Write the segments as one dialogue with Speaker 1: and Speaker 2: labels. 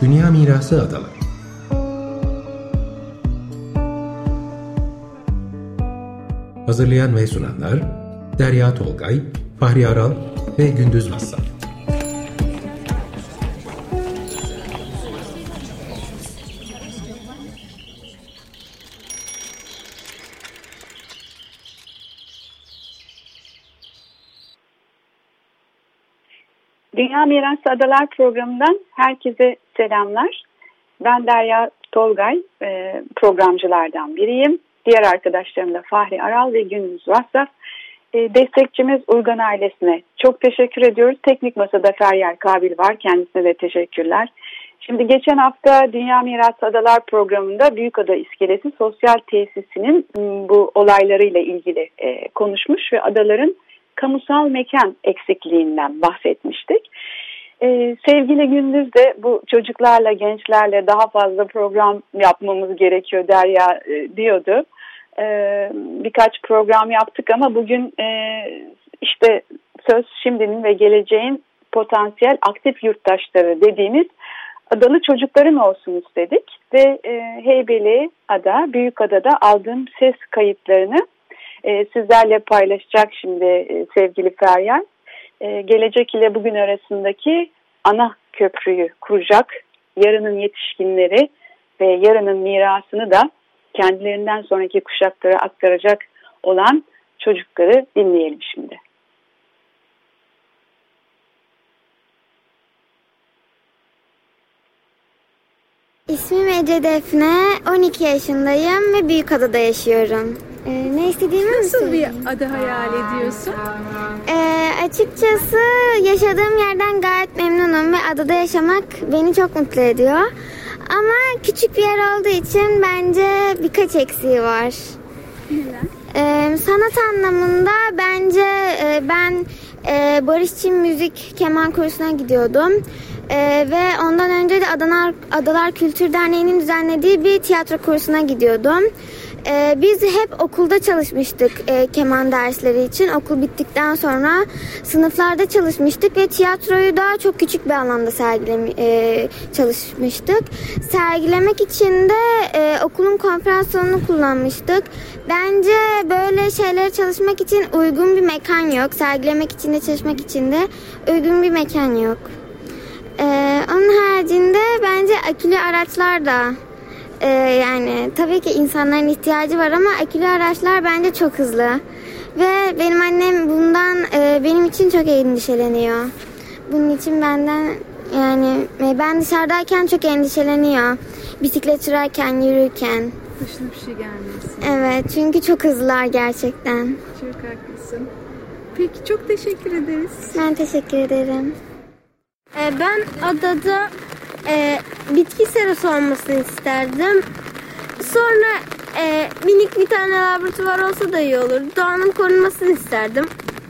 Speaker 1: Dünya Mirası Adaları. Hazırlayan ve sunanlar Derya Tolgay, Fahri Aral ve Gündüz Vassal.
Speaker 2: Dünya Mirası Adalar programından herkese selamlar. Ben Derya Tolgay, programcılardan biriyim. Diğer arkadaşlarım da Fahri Aral ve Gündüz Vassal. Destekçimiz Uygan ailesine çok teşekkür ediyoruz. Teknik Masada Feryal Kabil var. Kendisine de teşekkürler. Şimdi geçen hafta Dünya Mirası Adalar programında Büyükada İskelesi Sosyal Tesisi'nin bu olaylarıyla ilgili konuşmuş ve adaların kamusal mekan eksikliğinden bahsetmiştik. Sevgili Gündüz de bu çocuklarla, gençlerle daha fazla program yapmamız gerekiyor Derya diyordu. Birkaç program yaptık ama bugün işte söz şimdinin ve geleceğin potansiyel aktif yurttaşları dediğimiz adalı çocukların olsun istedik. Ve Heybeliada, Büyükada'da aldığım ses kayıtlarını sizlerle paylaşacak şimdi sevgili Feryal. Gelecek ile bugün arasındaki ana köprüyü kuracak, yarının yetişkinleri ve yarının mirasını da kendilerinden sonraki kuşaklara aktaracak olan çocukları dinleyelim şimdi.
Speaker 3: İsmim Ece Defne, 12 yaşındayım ve Büyükada'da yaşıyorum. Ne istediğimi mi
Speaker 4: Nasıl
Speaker 3: söyleyeyim?
Speaker 4: bir ada hayal ediyorsun?
Speaker 3: Açıkçası yaşadığım yerden gayet memnunum ve adada yaşamak beni çok mutlu ediyor. Ama küçük bir yer olduğu için bence birkaç eksiği var.
Speaker 4: Neden?
Speaker 3: Sanat anlamında bence ben Barışçı Müzik Keman kursuna gidiyordum. Ve ondan önce de Adalar Kültür Derneği'nin düzenlediği bir tiyatro kursuna gidiyordum. Biz hep okulda çalışmıştık keman dersleri için. Okul bittikten sonra sınıflarda çalışmıştık ve tiyatroyu da çok küçük bir alanda çalışmıştık. Sergilemek için de okulun konferans salonunu kullanmıştık. Bence böyle şeylere çalışmak için uygun bir mekan yok. Sergilemek için de çalışmak için de uygun bir mekan yok. Onun haricinde bence akülü araçlar da yani tabii ki insanların ihtiyacı var ama akülü araçlar bence çok hızlı. Ve benim annem bundan benim için çok endişeleniyor. Bunun için ben dışarıdayken çok endişeleniyor. Bisiklet sürerken, yürürken.
Speaker 4: Başına bir şey gelmesin.
Speaker 3: Evet, çünkü çok hızlılar gerçekten.
Speaker 4: Çok haklısın. Peki, çok teşekkür ederiz.
Speaker 3: Ben teşekkür ederim.
Speaker 5: Ben adada bitki serası olmasını isterdim. Sonra minik bir tane laboratuvar olsa da iyi olur. Doğanın korunmasını isterdim.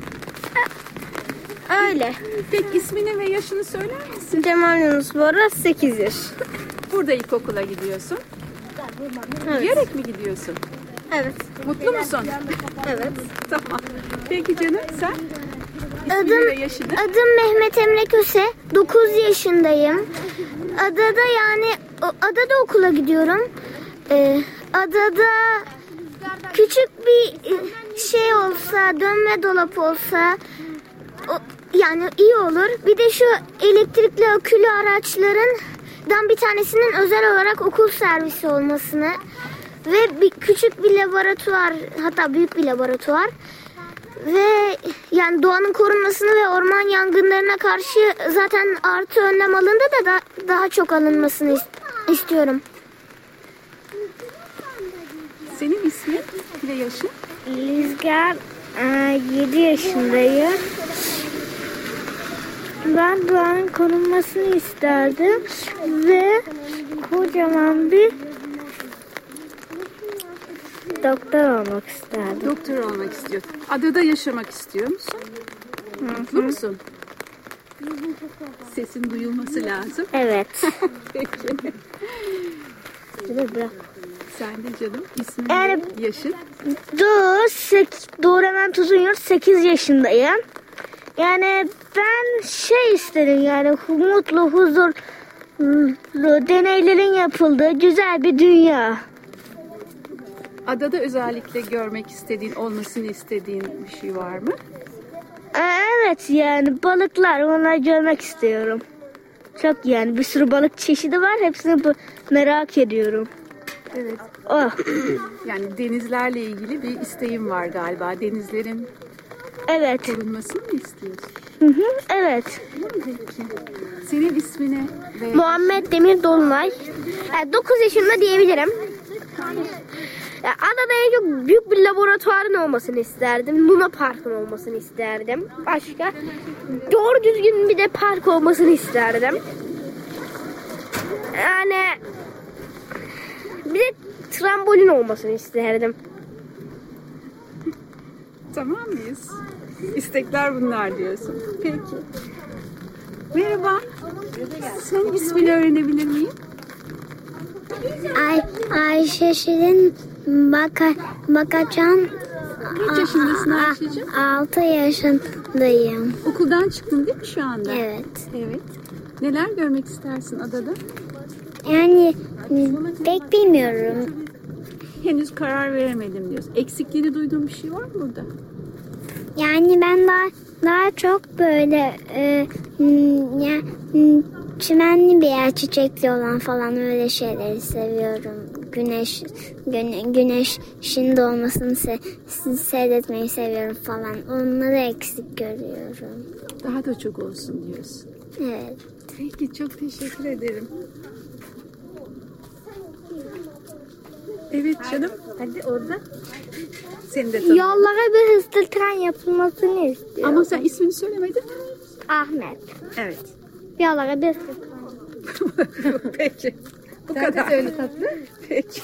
Speaker 5: Öyle.
Speaker 4: Peki, ismini ve yaşını söyler misin?
Speaker 5: Cemal Yunus Bora, 8 yaş.
Speaker 4: Burada ilkokula gidiyorsun.
Speaker 5: Evet.
Speaker 4: Yürüyerek mi gidiyorsun?
Speaker 5: Evet.
Speaker 4: Mutlu musun?
Speaker 5: Evet.
Speaker 4: Tamam. Peki canım, sen? İsmini ve yaşını?
Speaker 6: Adım Mehmet Emre Köse. 9 yaşındayım. Adada okula gidiyorum. Adada küçük bir şey olsa, dönme dolap olsa yani iyi olur. Bir de şu elektrikli akülü araçlardan bir tanesinin özel olarak okul servisi olmasını ve küçük bir laboratuvar, hatta büyük bir laboratuvar ve yani doğanın korunmasını ve orman yangınlarına karşı zaten artı önlem alındı da daha çok alınmasını istiyorum.
Speaker 4: Senin ismin ve yaşın?
Speaker 6: Rüzgar, 7 yaşındayım. Ben doğanın korunmasını isterdim ve kocaman bir doktor olmak isterdim.
Speaker 4: Doktor olmak istiyorsun. Adada yaşamak istiyor musun? Mutlu musun? Sesin duyulması lazım.
Speaker 6: Evet.
Speaker 4: Peki. Sen de canım, ismin
Speaker 6: Yani-
Speaker 4: ve yaşın?
Speaker 6: Doğru hemen Tuzun 8 yaşındayım. Yani ben isterim yani mutlu, huzur deneylerin yapıldığı güzel bir dünya.
Speaker 4: Adada özellikle görmek istediğin, olmasını istediğin bir şey var mı?
Speaker 6: Evet, yani balıklar, onları görmek istiyorum. Çok, yani bir sürü balık çeşidi var, hepsini merak ediyorum.
Speaker 4: Evet.
Speaker 6: Oh.
Speaker 4: Yani denizlerle ilgili bir isteğim var galiba. Denizlerin
Speaker 6: Evet.
Speaker 4: korunmasını mı istiyorsun?
Speaker 6: Evet.
Speaker 4: Peki. Senin ismini ve
Speaker 6: Muhammed Demir Dolunay. 9 yaşında diyebilirim. Adada çok büyük bir laboratuvarın olmasını isterdim. Luna Park'ın olmasını isterdim. Başka doğru düzgün bir de park olmasını isterdim. Yani bir de trambolin olmasını isterdim.
Speaker 4: tamam mıyız? İstekler bunlar diyorsun. Peki. Merhaba. Senin ismini öğrenebilir miyim?
Speaker 6: Ayşe Şirin Bakacan.
Speaker 4: Kaç yaşındasın Ayşe'cim?
Speaker 6: 6 yaşındayım.
Speaker 4: Okuldan çıktın değil mi şu anda?
Speaker 6: Evet.
Speaker 4: Evet. Neler görmek istersin adada?
Speaker 6: Yani pek bilmiyorum.
Speaker 4: Henüz karar veremedim diyorsun. Eksikliğini duyduğun bir şey var mı burada?
Speaker 6: Yani ben daha çok böyle çimenli bir yer, çiçekli olan falan öyle şeyleri seviyorum. Güneşin doğmasını seyretmeyi seviyorum falan. Onları eksik görüyorum.
Speaker 4: Daha da çok olsun diyorsun.
Speaker 6: Evet.
Speaker 4: Peki, çok teşekkür ederim. Evet canım. Hadi orada. Seni de tanıyorum.
Speaker 6: Yollara bir hızlı tren yapılmasını istiyorum.
Speaker 4: Ama sen ismini söylemedin.
Speaker 6: Ahmet.
Speaker 4: Evet.
Speaker 6: Yollara bir hızlı tren.
Speaker 4: Peki. Bu kadar. Öyle tatlı. Peki.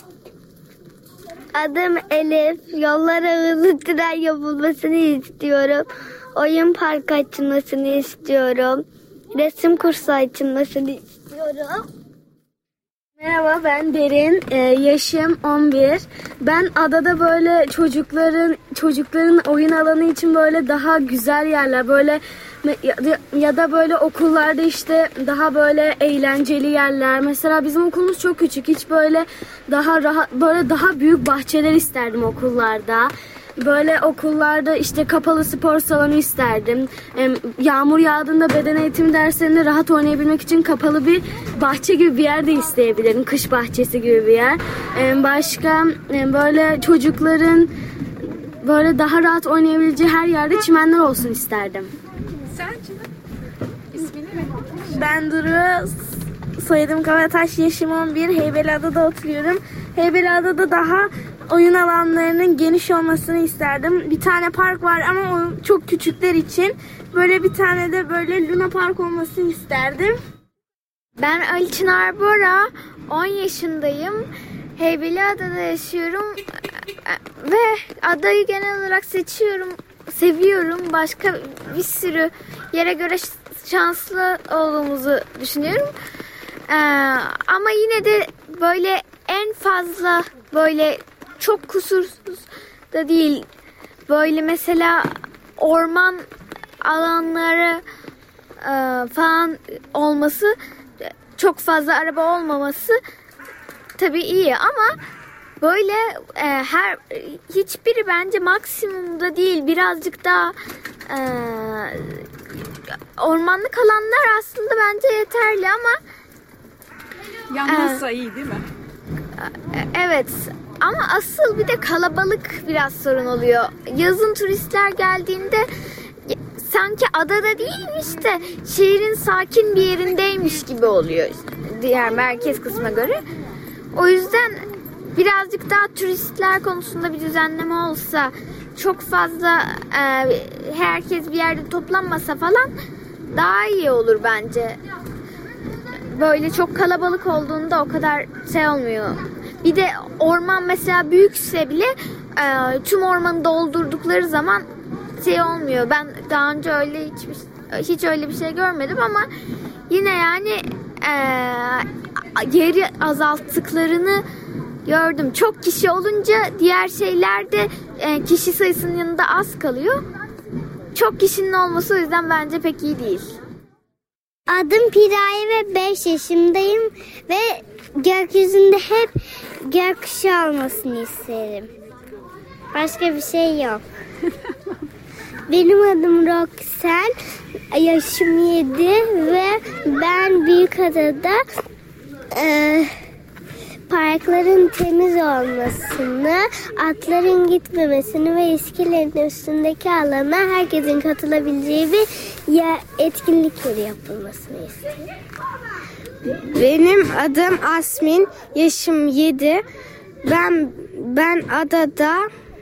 Speaker 6: Adım Elif. Yollara hızlı tren yapılmasını istiyorum. Oyun parkı açılmasını istiyorum. Resim kursu açılmasını istiyorum. Merhaba, ben Derin. Yaşım 11. Ben adada böyle çocukların oyun alanı için böyle daha güzel yerler, böyle ya da böyle okullarda işte daha böyle eğlenceli yerler. Mesela bizim okulumuz çok küçük. Hiç böyle daha rahat, böyle daha büyük bahçeler isterdim okullarda. Böyle okullarda işte kapalı spor salonu isterdim. Yağmur yağdığında beden eğitimi derslerinde rahat oynayabilmek için kapalı bir bahçe gibi bir yer de isteyebilirim. Kış bahçesi gibi bir yer. Başka böyle çocukların böyle daha rahat oynayabileceği her yerde çimenler olsun isterdim.
Speaker 4: Sen canım. İsmini mi?
Speaker 5: Ben Duru, soyadım Kavataş, yaşım 11, Heybeliada'da oturuyorum. Heybeliada'da daha oyun alanlarının geniş olmasını isterdim. Bir tane park var ama o çok küçükler için. Böyle bir tane de böyle Luna Park olmasını isterdim.
Speaker 3: Ben Ali Çınar Bora, 10 yaşındayım. Heybeliada'da yaşıyorum ve adayı genel olarak seviyorum. Başka bir sürü yere göre şanslı olduğumuzu düşünüyorum. Ama yine de böyle en fazla böyle çok kusursuz da değil. Böyle mesela orman alanları falan olması, çok fazla araba olmaması tabii iyi ama böyle hiçbiri bence maksimumda değil. Birazcık daha ormanlık alanlar aslında bence yeterli ama
Speaker 4: Yalnızsa iyi değil mi?
Speaker 3: evet. Ama asıl bir de kalabalık biraz sorun oluyor. Yazın turistler geldiğinde sanki adada değilmiş de şehrin sakin bir yerindeymiş gibi oluyor diğer merkez kısmına göre. O yüzden birazcık daha turistler konusunda bir düzenleme olsa, çok fazla herkes bir yerde toplanmasa falan daha iyi olur bence. Böyle çok kalabalık olduğunda o kadar olmuyor. Bir de orman mesela büyükse bile tüm ormanı doldurdukları zaman olmuyor. Ben daha önce öyle hiç öyle bir şey görmedim ama yine yani yeri azalttıklarını gördüm. Çok kişi olunca diğer şeylerde kişi sayısının yanında az kalıyor. Çok kişinin olması o yüzden bence pek iyi değil.
Speaker 6: Adım Piraye ve 5 yaşındayım ve gökyüzünde hep gökkuşağı olmasını isterim. Başka bir şey yok. Benim adım Roxel, yaşım 7 ve ben Büyükada'da parkların temiz olmasını, atların gitmemesini ve iskelenin üstündeki alana herkesin katılabileceği bir etkinlik yeri yapılmasını isterim.
Speaker 5: Benim adım Asmin, yaşım 7. Ben adada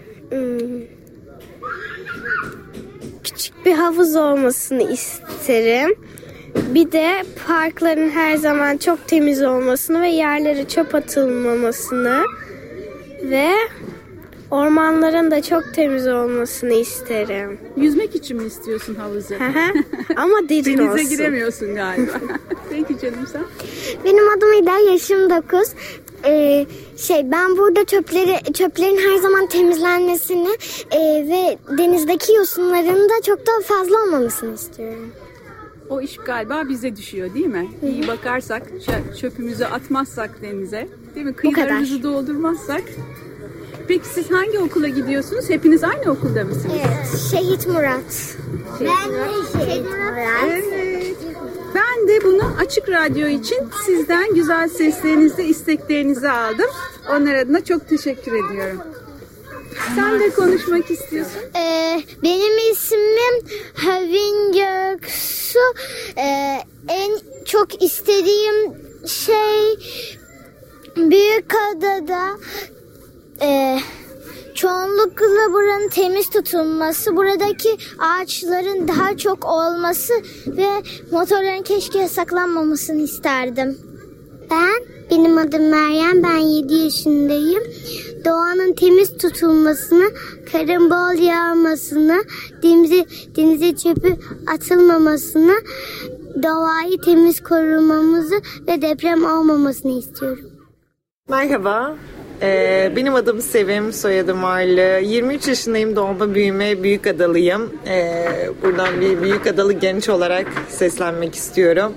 Speaker 5: küçük bir havuz olmasını isterim. Bir de parkların her zaman çok temiz olmasını ve yerlere çöp atılmamasını ve ormanların da çok temiz olmasını isterim.
Speaker 4: Yüzmek için mi istiyorsun havuzu?
Speaker 5: Ama derin olsun.
Speaker 4: Denize giremiyorsun galiba. Peki canım sen?
Speaker 6: Benim adım İda, yaşım 9. Ben burada çöplerin her zaman temizlenmesini ve denizdeki yosunların da çok daha fazla olmamasını istiyorum.
Speaker 4: O iş galiba bize düşüyor değil mi? Hı-hı. İyi bakarsak, çöpümüzü atmazsak denize, değil mi? Kıyılarımızı doldurmazsak. Peki siz hangi okula gidiyorsunuz? Hepiniz aynı okulda mısınız?
Speaker 6: Evet, Şehit Murat. Ben de Şehit Murat.
Speaker 4: Evet. Ben de bunu Açık Radyo için sizden güzel seslerinizi, isteklerinizi aldım. Onlar adına çok teşekkür ediyorum. Sen de konuşmak istiyorsun.
Speaker 6: Benim ismim Havin Göksu. En çok istediğim şey Büyükada'da çoğunlukla buranın temiz tutulması, buradaki ağaçların daha çok olması ve motorların keşke yasaklanmamasını isterdim. Benim adım Meryem, ben 7 yaşındayım. Doğanın temiz tutulmasını, karın bol yağmasını, denize çöpü atılmamasını, doğayı temiz korumamızı ve deprem olmamasını istiyorum.
Speaker 7: Merhaba, benim adım Sevim, soyadım Arlı. 23 yaşındayım, doğma büyüme Büyükadalıyım. Buradan bir Büyükadalı genç olarak seslenmek istiyorum.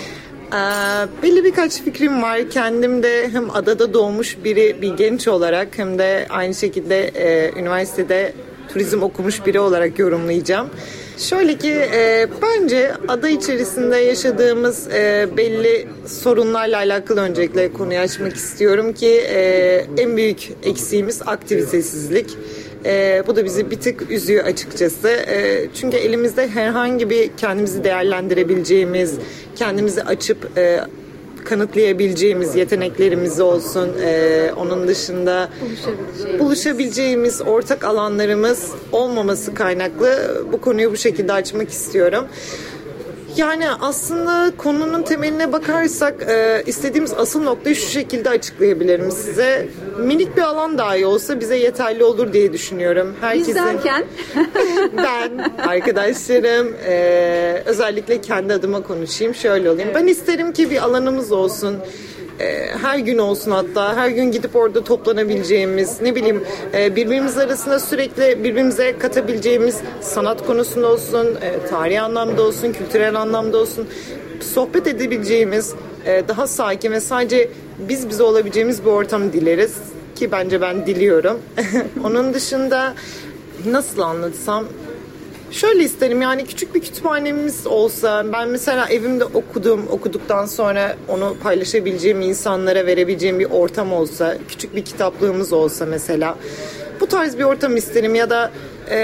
Speaker 7: Belli birkaç fikrim var. Kendim de hem adada doğmuş bir genç olarak hem de aynı şekilde üniversitede turizm okumuş biri olarak yorumlayacağım. Şöyle ki bence ada içerisinde yaşadığımız belli sorunlarla alakalı öncelikle konuyu açmak istiyorum ki en büyük eksiğimiz aktivitesizlik. Bu da bizi bir tık üzüyor açıkçası. Çünkü elimizde herhangi bir kendimizi değerlendirebileceğimiz, kendimizi açıp kanıtlayabileceğimiz yeteneklerimiz olsun. Onun dışında buluşabileceğimiz ortak alanlarımız olmaması kaynaklı bu konuyu bu şekilde açmak istiyorum. Yani aslında konunun temeline bakarsak istediğimiz asıl noktayı şu şekilde açıklayabilirim size. Minik bir alan dahi olsa bize yeterli olur diye düşünüyorum.
Speaker 4: Biz derken?
Speaker 7: Ben, arkadaşlarım, özellikle kendi adıma konuşayım. Şöyle olayım. Ben isterim ki bir alanımız olsun. Her gün olsun, hatta her gün gidip orada toplanabileceğimiz, birbirimiz arasında sürekli birbirimize katabileceğimiz sanat konusunda olsun, tarihi anlamda olsun, kültürel anlamda olsun, sohbet edebileceğimiz, daha sakin ve sadece biz olabileceğimiz bir ortam dileriz ki bence ben diliyorum. Onun dışında nasıl anlatsam, şöyle isterim, yani küçük bir kütüphanemiz olsa, ben mesela evimde okuduktan sonra onu paylaşabileceğim, insanlara verebileceğim bir ortam olsa, küçük bir kitaplığımız olsa mesela, bu tarz bir ortam isterim. Ya da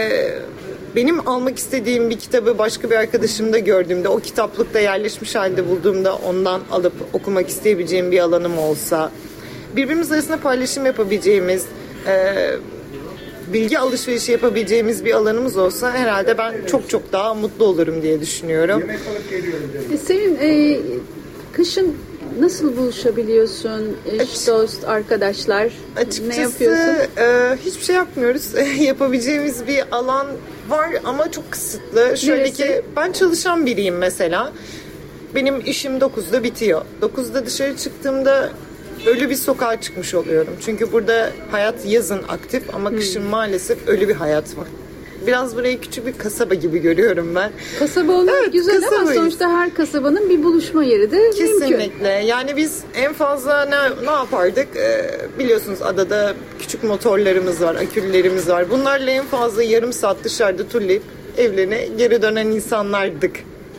Speaker 7: benim almak istediğim bir kitabı başka bir arkadaşımda gördüğümde, o kitaplıkta yerleşmiş halde bulduğumda ondan alıp okumak isteyebileceğim bir alanım olsa, birbirimiz arasında paylaşım yapabileceğimiz, bilgi alışverişi yapabileceğimiz bir alanımız olsa herhalde ben çok daha mutlu olurum diye düşünüyorum.
Speaker 4: Sevim, kışın nasıl buluşabiliyorsun? Eş, dost, arkadaşlar?
Speaker 7: Açıkçası,
Speaker 4: ne yapıyorsun?
Speaker 7: Hiçbir şey yapmıyoruz. Yapabileceğimiz bir alan var ama çok kısıtlı. Şöyle
Speaker 4: neresi?
Speaker 7: ki ben çalışan biriyim mesela. Benim işim 9'da bitiyor. 9'da dışarı çıktığımda ölü bir sokağa çıkmış oluyorum. Çünkü burada hayat yazın aktif ama kışın maalesef ölü bir hayat var. biraz burayı küçük bir kasaba gibi görüyorum ben.
Speaker 4: Kasaba olmak güzel ama sonuçta her kasabanın bir buluşma yeri de
Speaker 7: kesinlikle.
Speaker 4: Mümkün.
Speaker 7: Yani biz en fazla ne yapardık? Biliyorsunuz adada küçük motorlarımız var, aküllerimiz var. Bunlarla en fazla yarım saat dışarıda turlayıp evlerine geri dönen insanlardık.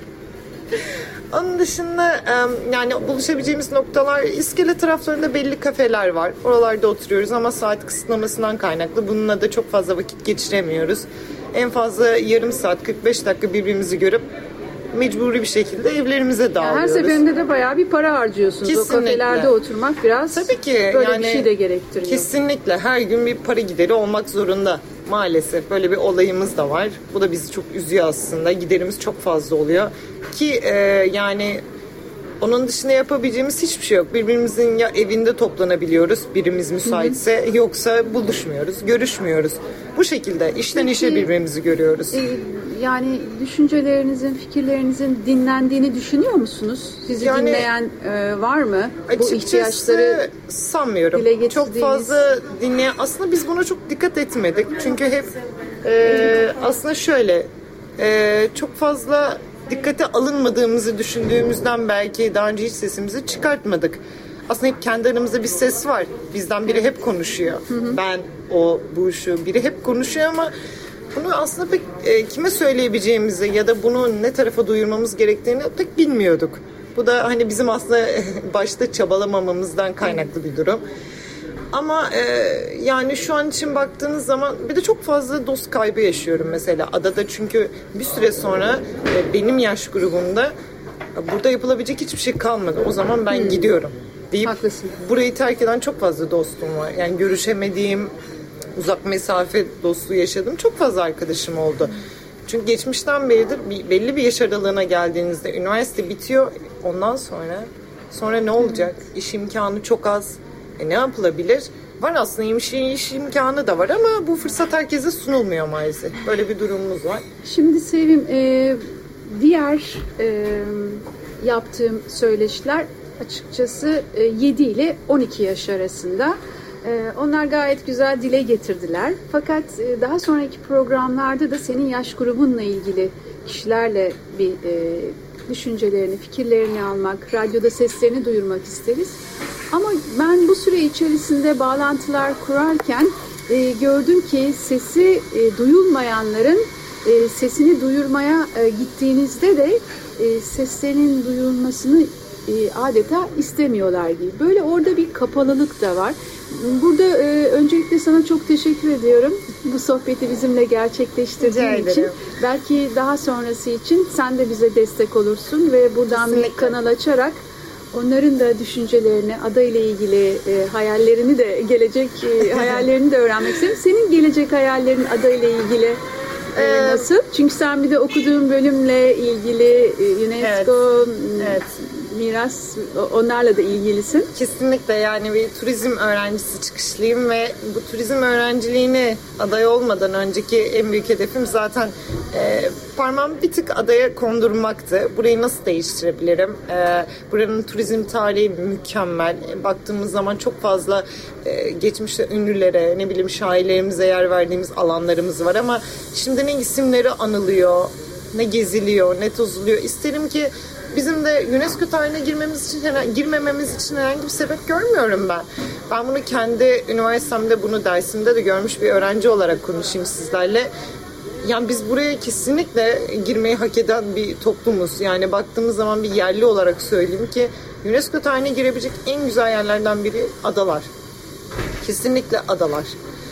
Speaker 7: Onun dışında yani buluşabileceğimiz noktalar, İskele taraflarında belli kafeler var. Oralarda oturuyoruz ama saat kısıtlamasından kaynaklı bununla da çok fazla vakit geçiremiyoruz. En fazla yarım saat 45 dakika birbirimizi görüp mecburi bir şekilde evlerimize dağılıyoruz.
Speaker 4: Her seferinde de bayağı bir para harcıyorsunuz.
Speaker 7: Kesinlikle.
Speaker 4: O kafelerde oturmak biraz
Speaker 7: tabii ki,
Speaker 4: böyle
Speaker 7: yani
Speaker 4: bir şey de gerektiriyor.
Speaker 7: Kesinlikle her gün bir para gideri olmak zorunda. Maalesef böyle bir olayımız da var. Bu da bizi çok üzüyor aslında. Giderimiz çok fazla oluyor. Ki yani onun dışında yapabileceğimiz hiçbir şey yok. Birbirimizin ya evinde toplanabiliyoruz, birimiz müsaitse, yoksa buluşmuyoruz, görüşmüyoruz. Bu şekilde işten işe birbirimizi görüyoruz.
Speaker 4: Yani düşüncelerinizin, fikirlerinizin dinlendiğini düşünüyor musunuz? Sizi dinleyen var mı? Bu ihtiyaçları
Speaker 7: sanmıyorum. Çok fazla dinleyen. Aslında biz buna çok dikkat etmedik. Çünkü hep aslında şöyle çok fazla dikkate alınmadığımızı düşündüğümüzden belki daha önce hiç sesimizi çıkartmadık. Aslında hep kendi aramızda bir ses var. Bizden biri hep konuşuyor. Ben, o, bu, şu. Biri hep konuşuyor ama bunu aslında pek kime söyleyebileceğimizi ya da bunu ne tarafa duyurmamız gerektiğini pek bilmiyorduk. Bu da hani bizim aslında başta çabalamamamızdan kaynaklı bir durum. Ama yani şu an için baktığınız zaman bir de çok fazla dost kaybı yaşıyorum mesela adada, çünkü bir süre sonra benim yaş grubumda burada yapılabilecek hiçbir şey kalmadı. O zaman ben gidiyorum deyip
Speaker 4: haklısın.
Speaker 7: Burayı terk eden çok fazla dostum var. Yani görüşemediğim, uzak mesafe dostluğu yaşadım. Çok fazla arkadaşım oldu. Çünkü geçmişten beridir belli bir yaş aralığına geldiğinizde üniversite bitiyor. Ondan sonra ne olacak? İş imkanı çok az. Ne yapılabilir? Var aslında iş imkanı da var ama bu fırsat herkese sunulmuyor maalesef. Böyle bir durumumuz var.
Speaker 4: Şimdi Sevim, diğer yaptığım söyleşiler açıkçası 7 ile 12 yaş arasında. Onlar gayet güzel dile getirdiler. Fakat daha sonraki programlarda da senin yaş grubunla ilgili kişilerle bir düşüncelerini, fikirlerini almak, radyoda seslerini duyurmak isteriz. Ama ben bu süre içerisinde bağlantılar kurarken gördüm ki sesi duyulmayanların sesini duyurmaya gittiğinizde de seslerinin duyulmasını adeta istemiyorlar gibi. Böyle orada bir kapalılık da var. Burada öncelikle sana çok teşekkür ediyorum. Bu sohbeti bizimle gerçekleştirdiğin için. Belki daha sonrası için sen de bize destek olursun ve buradan bir kanal açarak onların da düşüncelerini, ada ile ilgili hayallerini de, gelecek hayallerini de öğrenmek isterim. Senin gelecek hayallerin ada ile ilgili nasıl? Çünkü sen bir de okuduğun bölümle ilgili UNESCO, miras, onlarla da ilgilisin.
Speaker 7: Kesinlikle, yani bir turizm öğrencisi çıkışlıyım ve bu turizm öğrenciliğini aday olmadan önceki en büyük hedefim zaten parmağımı bir tık adaya kondurmaktı. Burayı nasıl değiştirebilirim? Buranın turizm tarihi mükemmel. Baktığımız zaman çok fazla geçmişte ünlülere, ne bileyim şairlerimize yer verdiğimiz alanlarımız var ama şimdi ne isimleri anılıyor, ne geziliyor, ne tozuluyor. İsterim ki bizim de UNESCO tarihine girmememiz için herhangi bir sebep görmüyorum ben. Ben bunu kendi üniversitemde, bunu dersimde de görmüş bir öğrenci olarak konuşayım sizlerle. Yani biz buraya kesinlikle girmeyi hak eden bir toplumuz. Yani baktığımız zaman bir yerli olarak söyleyeyim ki UNESCO tarihine girebilecek en güzel yerlerden biri adalar. Kesinlikle adalar.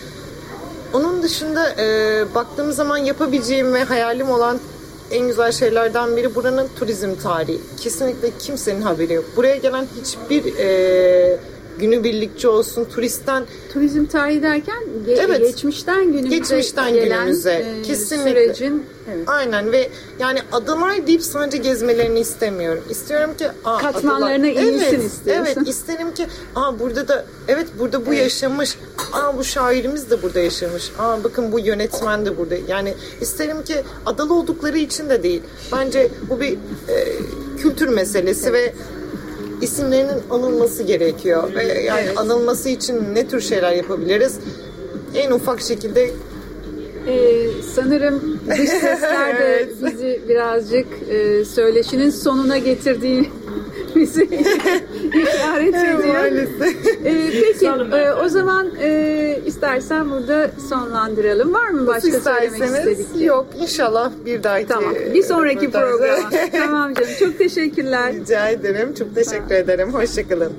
Speaker 7: Onun dışında baktığımız zaman yapabileceğim ve hayalim olan en güzel şeylerden biri buranın turizm tarihi. Kesinlikle kimsenin haberi yok. Buraya gelen hiçbir günübirlikçi olsun, turistten...
Speaker 4: Turizm tarihi derken geçmişten günümüze gelen
Speaker 7: kesinlikle
Speaker 4: sürecin...
Speaker 7: Evet. Aynen ve yani adalar deyip sadece gezmelerini istemiyorum. İstiyorum ki
Speaker 4: katmanlarına inilsin istiyorsun.
Speaker 7: Evet, isterim ki burada bu yaşamış. Bu şairimiz de burada yaşamış. Bakın bu yönetmen de burada. Yani isterim ki adalı oldukları için de değil. Bence bu bir kültür meselesi ve isimlerinin anılması gerekiyor. Ve yani anılması için ne tür şeyler yapabiliriz? En ufak şekilde
Speaker 4: Sanırım dış sesler de bizi birazcık söyleşinin sonuna getirdiği bizi işaret ediyor. Peki o zaman istersen burada sonlandıralım. Var mı başka söylemek istedikleri?
Speaker 7: Yok, inşallah bir dahaki.
Speaker 4: Tamam. Bir sonraki programa. Tamam canım. Çok teşekkürler.
Speaker 7: Rica ederim. Çok teşekkür ederim. Hoşçakalın.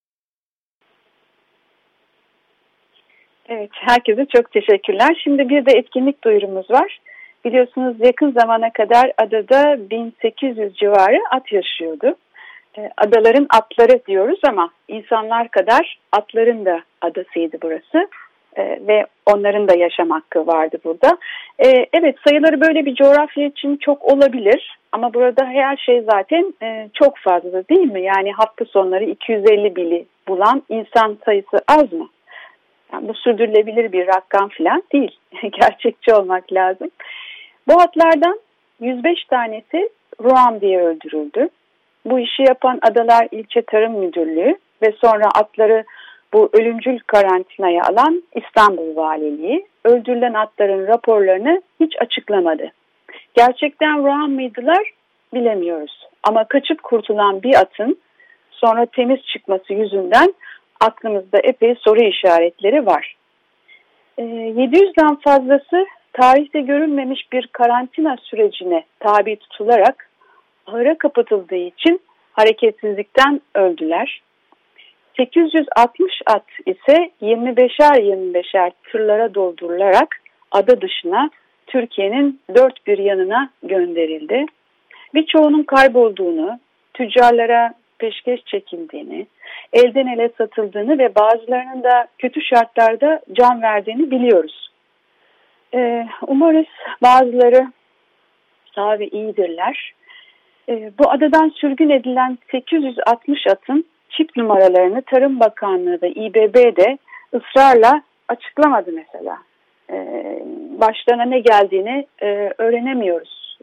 Speaker 2: Evet, herkese çok teşekkürler. Şimdi bir de etkinlik duyurumuz var. Biliyorsunuz yakın zamana kadar adada 1800 civarı at yaşıyordu. Adaların atları diyoruz ama insanlar kadar atların da adasıydı burası. Ve onların da yaşam hakkı vardı burada. Evet, sayıları böyle bir coğrafya için çok olabilir ama burada her şey zaten çok fazla değil mi? Yani hafta sonları 250 bini bulan insan sayısı az mı? Yani bu sürdürülebilir bir rakam falan değil. Gerçekçi olmak lazım. Bu atlardan 105 tanesi Ruam diye öldürüldü. Bu işi yapan Adalar İlçe Tarım Müdürlüğü ve sonra atları bu ölümcül karantinaya alan İstanbul Valiliği öldürülen atların raporlarını hiç açıklamadı. Gerçekten Ruam mıydılar bilemiyoruz. Ama kaçıp kurtulan bir atın sonra temiz çıkması yüzünden aklımızda epey soru işaretleri var. 700'den fazlası tarihte görülmemiş bir karantina sürecine tabi tutularak ahıra kapatıldığı için hareketsizlikten öldüler. 860 at ise 25'er tırlara doldurularak ada dışına Türkiye'nin dört bir yanına gönderildi. Birçoğunun kaybolduğunu, tüccarlara peşkeş çekildiğini, elden ele satıldığını ve bazılarının da kötü şartlarda can verdiğini biliyoruz. Umarız bazıları sağ ve iyidirler. Bu adadan sürgün edilen 860 atın çip numaralarını Tarım Bakanlığı ve İBB de ısrarla açıklamadı mesela. Başlarına ne geldiğini öğrenemiyoruz.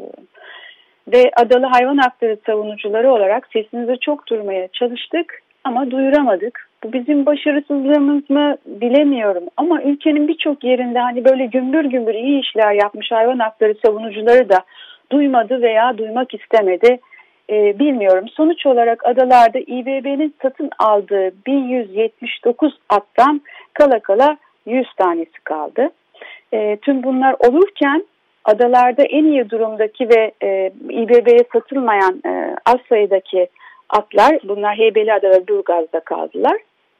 Speaker 2: Ve adalı hayvan hakları savunucuları olarak sesimizi çok duyurmaya çalıştık ama duyuramadık. Bu bizim başarısızlığımız mı bilemiyorum ama ülkenin birçok yerinde hani böyle gümbür gümbür iyi işler yapmış hayvan hakları savunucuları da duymadı veya duymak istemedi. Bilmiyorum. Sonuç olarak adalarda İBB'nin satın aldığı 1179 attan kala kala 100 tanesi kaldı. Tüm bunlar olurken adalarda en iyi durumdaki ve İBB'ye satılmayan az sayıdaki atlar, bunlar Heybeliada ve Burgaz'da kaldılar.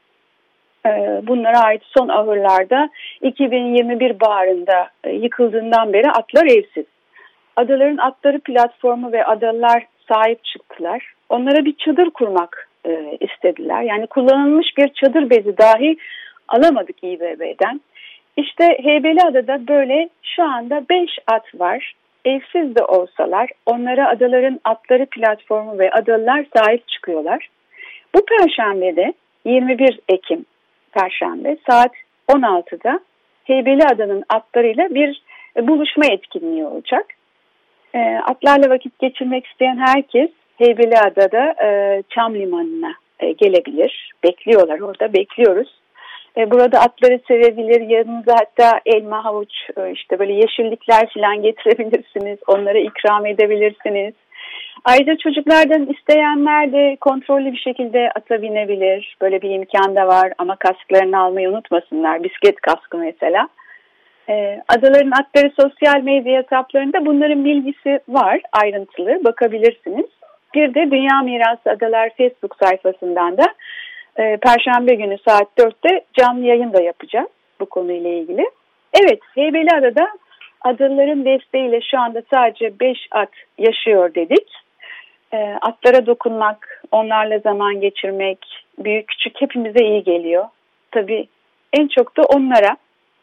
Speaker 2: Bunlara ait son ahırlarda 2021 baharında yıkıldığından beri atlar evsiz. Adaların Atları platformu ve adalılar sahip çıktılar. Onlara bir çadır kurmak istediler. Yani kullanılmış bir çadır bezi dahi alamadık İBB'den. İşte Heybeliada'da böyle şu anda 5 at var. Evsiz de olsalar onlara Adaların Atları platformu ve adalılar sahip çıkıyorlar. Bu perşembede 21 Ekim Perşembe saat 16'da Heybeliada'nın atlarıyla bir buluşma etkinliği olacak. Atlarla vakit geçirmek isteyen herkes Heybeliada'da Çam Limanı'na gelebilir. Bekliyorlar, orada bekliyoruz. Burada atları sevebilir, yanınıza hatta elma, havuç, işte böyle yeşillikler falan getirebilirsiniz. Onlara ikram edebilirsiniz. Ayrıca çocuklardan isteyenler de kontrollü bir şekilde ata binebilir. Böyle bir imkan da var ama kasklarını almayı unutmasınlar. Bisiklet kaskı mesela. Adaların Atları sosyal medya hesaplarında bunların bilgisi var, ayrıntılı bakabilirsiniz. Bir de Dünya Mirası Adalar Facebook sayfasından da Perşembe günü saat 4'te canlı yayın da yapacağız bu konuyla ilgili. Evet, Heybeliada'da adaların desteğiyle şu anda sadece 5 at yaşıyor dedik. Atlara dokunmak, onlarla zaman geçirmek, büyük küçük hepimize iyi geliyor. Tabii en çok da onlara.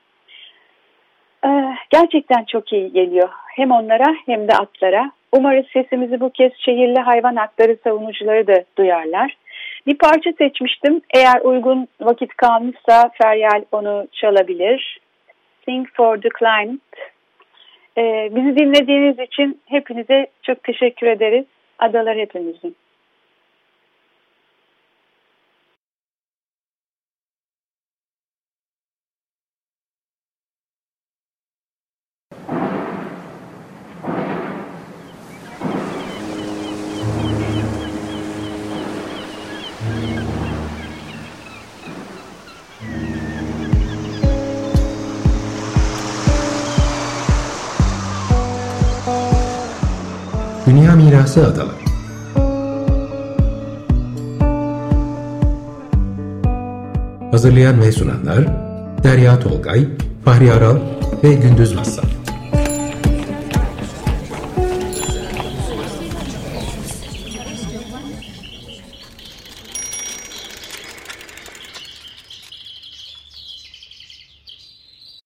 Speaker 2: Gerçekten çok iyi geliyor. Hem onlara hem de atlara. Umarız sesimizi bu kez şehirli hayvan hakları savunucuları da duyarlar. Bir parça seçmiştim. Eğer uygun vakit kalmışsa Feryal onu çalabilir. Sing for the Climate. Bizi dinlediğiniz için hepinize çok teşekkür ederiz. Adalar hepimizin.
Speaker 1: Dünya Mirası Adalar. Hazırlayan ve sunanlar Derya Tolgay, Fahri Aral ve Gündüz Vassaf.